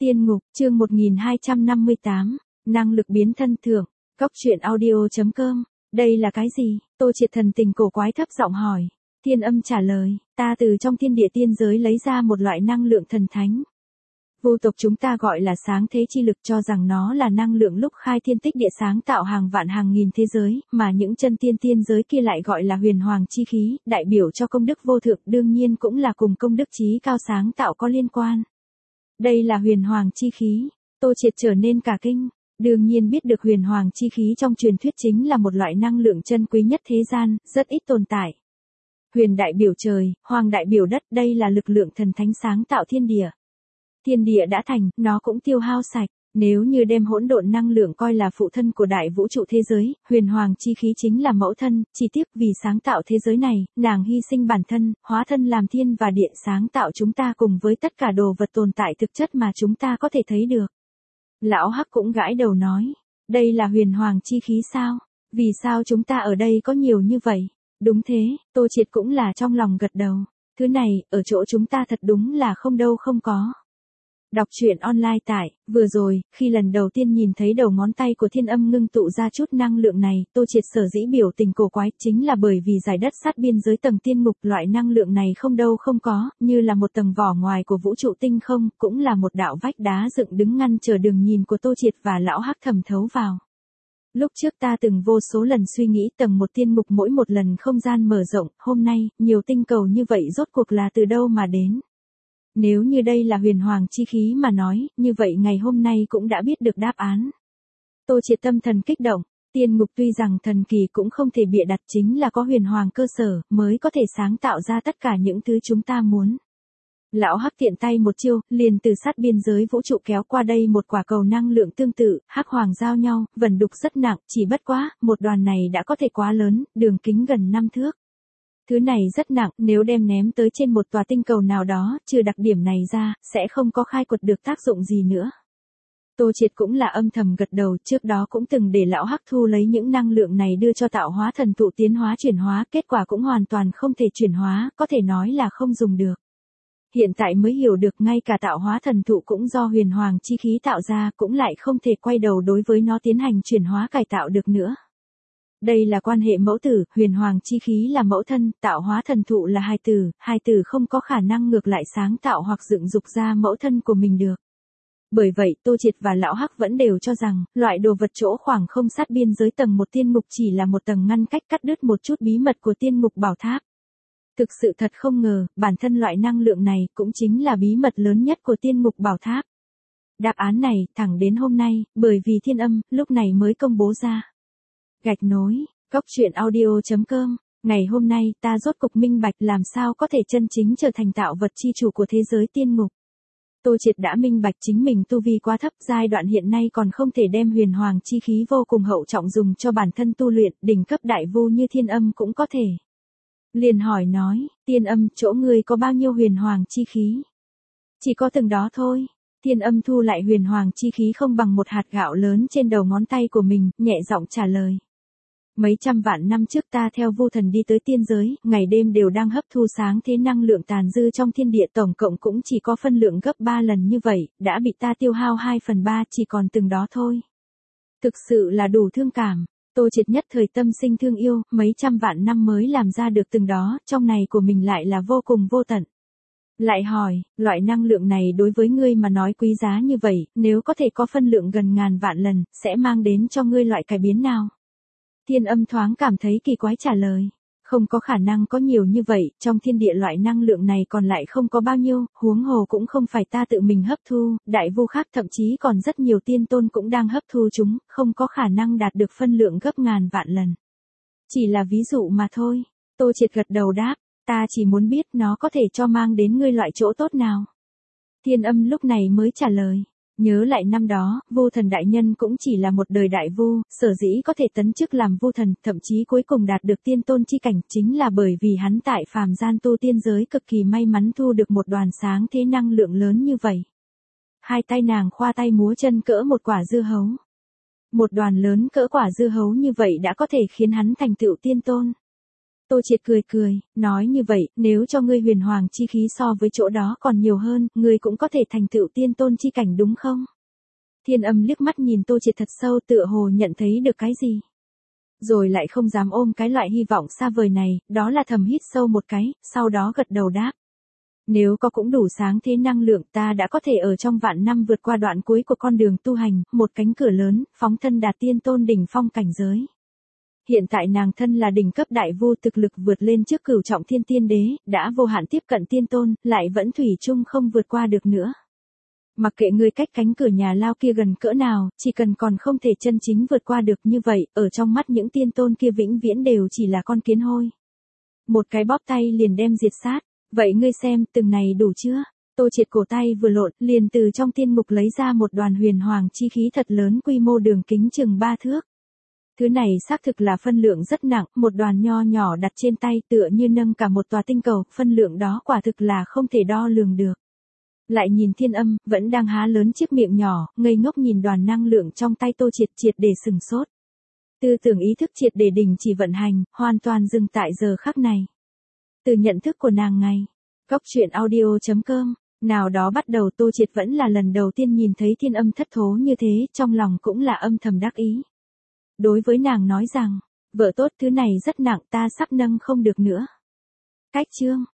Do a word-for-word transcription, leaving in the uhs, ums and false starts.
Tiên ngục, chương một nghìn hai trăm năm mươi tám, năng lực biến thân thưởng, Cóc truyện audio chấm com, đây là cái gì? Tô Triệt thần tình cổ quái thấp giọng hỏi. Thiên Âm trả lời, ta từ trong thiên địa tiên giới lấy ra một loại năng lượng thần thánh. Vô tộc chúng ta gọi là sáng thế chi lực, cho rằng nó là năng lượng lúc khai thiên tích địa sáng tạo hàng vạn hàng nghìn thế giới, mà những chân tiên tiên giới kia lại gọi là huyền hoàng chi khí, đại biểu cho công đức vô thượng, đương nhiên cũng là cùng công đức chí cao sáng tạo có liên quan. Đây là huyền hoàng chi khí. Tô Triệt trở nên cả kinh. Đương nhiên biết được huyền hoàng chi khí trong truyền thuyết chính là một loại năng lượng chân quý nhất thế gian, rất ít tồn tại. Huyền đại biểu trời, hoàng đại biểu đất, đây là lực lượng thần thánh sáng tạo thiên địa. Thiên địa đã thành, nó cũng tiêu hao sạch. Nếu như đem hỗn độn năng lượng coi là phụ thân của đại vũ trụ thế giới, huyền hoàng chi khí chính là mẫu thân, chỉ tiếc vì sáng tạo thế giới này, nàng hy sinh bản thân, hóa thân làm thiên và địa sáng tạo chúng ta cùng với tất cả đồ vật tồn tại thực chất mà chúng ta có thể thấy được. Lão Hắc cũng gãi đầu nói, đây là huyền hoàng chi khí sao? Vì sao chúng ta ở đây có nhiều như vậy? Đúng thế, Tô Triệt cũng là trong lòng gật đầu. Thứ này, ở chỗ chúng ta thật đúng là không đâu không có. Đọc truyện online tại, vừa rồi, khi lần đầu tiên nhìn thấy đầu ngón tay của Thiên Âm ngưng tụ ra chút năng lượng này, Tô Triệt sở dĩ biểu tình cổ quái, chính là bởi vì giải đất sát biên giới tầng tiên ngục, loại năng lượng này không đâu không có, như là một tầng vỏ ngoài của vũ trụ tinh không, cũng là một đạo vách đá dựng đứng ngăn chờ đường nhìn của Tô Triệt và Lão Hắc thẩm thấu vào. Lúc trước ta từng vô số lần suy nghĩ tầng một tiên ngục mỗi một lần không gian mở rộng, hôm nay, nhiều tinh cầu như vậy rốt cuộc là từ đâu mà đến. Nếu như đây là huyền hoàng chi khí mà nói, như vậy ngày hôm nay cũng đã biết được đáp án. Tô Triệt tâm thần kích động, tiên ngục tuy rằng thần kỳ cũng không thể bịa đặt, chính là có huyền hoàng cơ sở, mới có thể sáng tạo ra tất cả những thứ chúng ta muốn. Lão Hắc tiện tay một chiêu, liền từ sát biên giới vũ trụ kéo qua đây một quả cầu năng lượng tương tự, hắc hoàng giao nhau, vần đục rất nặng, chỉ bất quá, một đoàn này đã có thể quá lớn, đường kính gần năm thước. Thứ này rất nặng, nếu đem ném tới trên một tòa tinh cầu nào đó, trừ đặc điểm này ra, sẽ không có khai quật được tác dụng gì nữa. Tô Triệt cũng là âm thầm gật đầu, trước đó cũng từng để Lão Hắc thu lấy những năng lượng này đưa cho tạo hóa thần thụ tiến hóa chuyển hóa, kết quả cũng hoàn toàn không thể chuyển hóa, có thể nói là không dùng được. Hiện tại mới hiểu được ngay cả tạo hóa thần thụ cũng do huyền hoàng chi khí tạo ra, cũng lại không thể quay đầu đối với nó tiến hành chuyển hóa cải tạo được nữa. Đây là quan hệ mẫu tử, huyền hoàng chi khí là mẫu thân, tạo hóa thần thụ là hài tử, hài tử không có khả năng ngược lại sáng tạo hoặc dựng dục ra mẫu thân của mình được. Bởi vậy Tô Triệt và Lão Hắc vẫn đều cho rằng, loại đồ vật chỗ khoảng không sát biên giới tầng một tiên ngục chỉ là một tầng ngăn cách cắt đứt một chút bí mật của tiên ngục bảo tháp. Thực sự thật không ngờ, bản thân loại năng lượng này cũng chính là bí mật lớn nhất của tiên ngục bảo tháp. Đáp án này, thẳng đến hôm nay, bởi vì Thiên Âm, lúc này mới công bố ra. Gạch nối, Cóc truyện audio chấm com, ngày hôm nay ta rốt cục minh bạch làm sao có thể chân chính trở thành tạo vật chi chủ của thế giới tiên ngục. Tô Triệt đã minh bạch chính mình tu vi quá thấp, giai đoạn hiện nay còn không thể đem huyền hoàng chi khí vô cùng hậu trọng dùng cho bản thân tu luyện, đỉnh cấp đại vu như Thiên Âm cũng có thể. Liền hỏi nói, Tiên Âm, chỗ ngươi có bao nhiêu huyền hoàng chi khí? Chỉ có từng đó thôi. Thiên Âm thu lại huyền hoàng chi khí không bằng một hạt gạo lớn trên đầu ngón tay của mình, nhẹ giọng trả lời. Mấy trăm vạn năm trước ta theo Vu Thần đi tới tiên giới, ngày đêm đều đang hấp thu sáng thế năng lượng tàn dư trong thiên địa, tổng cộng cũng chỉ có phân lượng gấp ba lần như vậy, đã bị ta tiêu hao hai phần ba, chỉ còn từng đó thôi. Thực sự là đủ thương cảm. Tô Triệt nhất thời tâm sinh thương yêu, mấy trăm vạn năm mới làm ra được từng đó, trong này của mình lại là vô cùng vô tận. Lại hỏi, loại năng lượng này đối với ngươi mà nói quý giá như vậy, nếu có thể có phân lượng gần ngàn vạn lần, sẽ mang đến cho ngươi loại cải biến nào? Thiên Âm thoáng cảm thấy kỳ quái trả lời. Không có khả năng có nhiều như vậy, trong thiên địa loại năng lượng này còn lại không có bao nhiêu, huống hồ cũng không phải ta tự mình hấp thu, đại vu khác thậm chí còn rất nhiều tiên tôn cũng đang hấp thu chúng, không có khả năng đạt được phân lượng gấp ngàn vạn lần. Chỉ là ví dụ mà thôi. Tô Triệt gật đầu đáp, ta chỉ muốn biết nó có thể cho mang đến ngươi loại chỗ tốt nào. Thiên Âm lúc này mới trả lời. Nhớ lại năm đó, Vu Thần đại nhân cũng chỉ là một đời đại vu, sở dĩ có thể tấn chức làm Vu Thần, thậm chí cuối cùng đạt được tiên tôn chi cảnh, chính là bởi vì hắn tại phàm gian tu tiên giới cực kỳ may mắn thu được một đoàn sáng thế năng lượng lớn như vậy. Hai tay nàng khoa tay múa chân cỡ một quả dưa hấu. Một đoàn lớn cỡ quả dưa hấu như vậy đã có thể khiến hắn thành tựu tiên tôn. Tô Triệt cười cười, nói như vậy, nếu cho ngươi huyền hoàng chi khí so với chỗ đó còn nhiều hơn, ngươi cũng có thể thành tựu tiên tôn chi cảnh đúng không? Thiên Âm liếc mắt nhìn Tô Triệt thật sâu, tựa hồ nhận thấy được cái gì. Rồi lại không dám ôm cái loại hy vọng xa vời này, đó là thầm hít sâu một cái, sau đó gật đầu đáp. Nếu có cũng đủ sáng thế năng lượng, ta đã có thể ở trong vạn năm vượt qua đoạn cuối của con đường tu hành, một cánh cửa lớn, phóng thân đạt tiên tôn đỉnh phong cảnh giới. Hiện tại nàng thân là đỉnh cấp đại vô, thực lực vượt lên trước cửu trọng thiên tiên đế, đã vô hạn tiếp cận tiên tôn, lại vẫn thủy chung không vượt qua được nữa. Mặc kệ ngươi cách cánh cửa nhà lao kia gần cỡ nào, chỉ cần còn không thể chân chính vượt qua được như vậy, ở trong mắt những tiên tôn kia vĩnh viễn đều chỉ là con kiến hôi. Một cái bóp tay liền đem diệt sát. Vậy ngươi xem, từng này đủ chưa? Tô Triệt cổ tay vừa lộn, liền từ trong tiên mục lấy ra một đoàn huyền hoàng chi khí thật lớn, quy mô đường kính chừng ba thước. Thứ này xác thực là phân lượng rất nặng, một đoàn nho nhỏ đặt trên tay tựa như nâng cả một tòa tinh cầu, phân lượng đó quả thực là không thể đo lường được. Lại nhìn Thiên Âm, vẫn đang há lớn chiếc miệng nhỏ, ngây ngốc nhìn đoàn năng lượng trong tay Tô Triệt, triệt để sừng sốt. Tư tưởng ý thức triệt để đình chỉ vận hành, hoàn toàn dừng tại giờ khắc này. Từ nhận thức của nàng ngày, Cốc truyện audio chấm com, nào đó bắt đầu Tô Triệt vẫn là lần đầu tiên nhìn thấy Thiên Âm thất thố như thế, trong lòng cũng là âm thầm đắc ý. Đối với nàng nói rằng, vợ tốt thứ này rất nặng, ta sắp nâng không được nữa. Cách chương